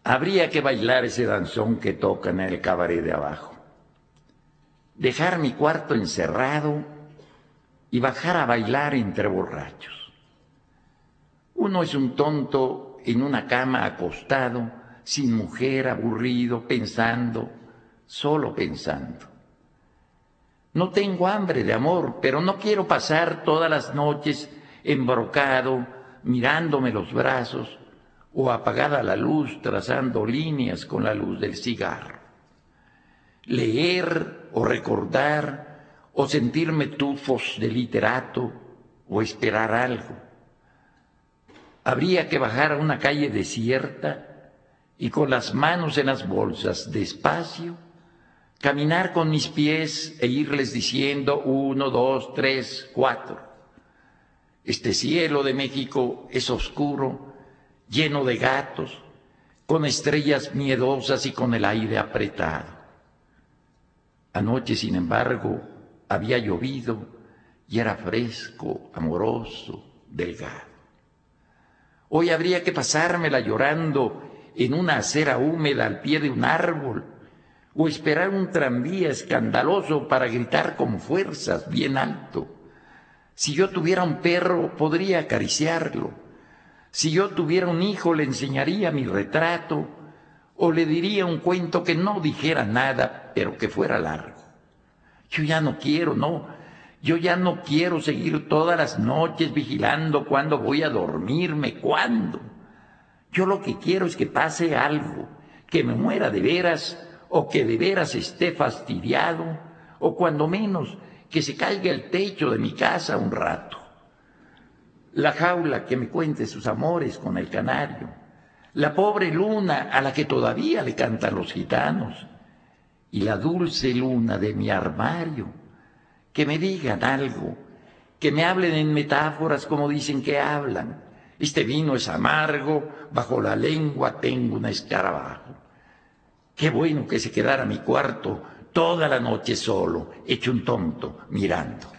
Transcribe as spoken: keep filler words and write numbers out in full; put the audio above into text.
Habría que bailar ese danzón que tocan en el cabaret de abajo. Dejar mi cuarto encerrado y bajar a bailar entre borrachos. Uno es un tonto en una cama acostado, sin mujer, aburrido, pensando, solo pensando. No tengo hambre de amor, pero no quiero pasar todas las noches embrocado, mirándome los brazos, o apagada la luz, trazando líneas con la luz del cigarro. Leer o recordar, o sentirme tufos de literato, o esperar algo. Habría que bajar a una calle desierta y con las manos en las bolsas, despacio, caminar con mis pies e irles diciendo uno, dos, tres, cuatro. Este cielo de México es oscuro, lleno de gatos, con estrellas miedosas y con el aire apretado. Anoche, sin embargo, había llovido y era fresco, amoroso, delgado. Hoy habría que pasármela llorando en una acera húmeda al pie de un árbol, o esperar un tranvía escandaloso para gritar con fuerzas, bien alto. Si yo tuviera un perro, podría acariciarlo. Si yo tuviera un hijo, le enseñaría mi retrato, o le diría un cuento que no dijera nada, pero que fuera largo. Yo ya no quiero, no. Yo ya no quiero seguir todas las noches vigilando cuándo voy a dormirme, cuándo. Yo lo que quiero es que pase algo, que me muera de veras, o que de veras esté fastidiado, o cuando menos que se caiga el techo de mi casa un rato. La jaula que me cuente sus amores con el canario, la pobre luna a la que todavía le cantan los gitanos, y la dulce luna de mi armario, que me digan algo, que me hablen en metáforas como dicen que hablan. Este vino es amargo, bajo la lengua tengo un escarabajo. Qué bueno que se quedara mi cuarto toda la noche solo, hecho un tonto, mirando.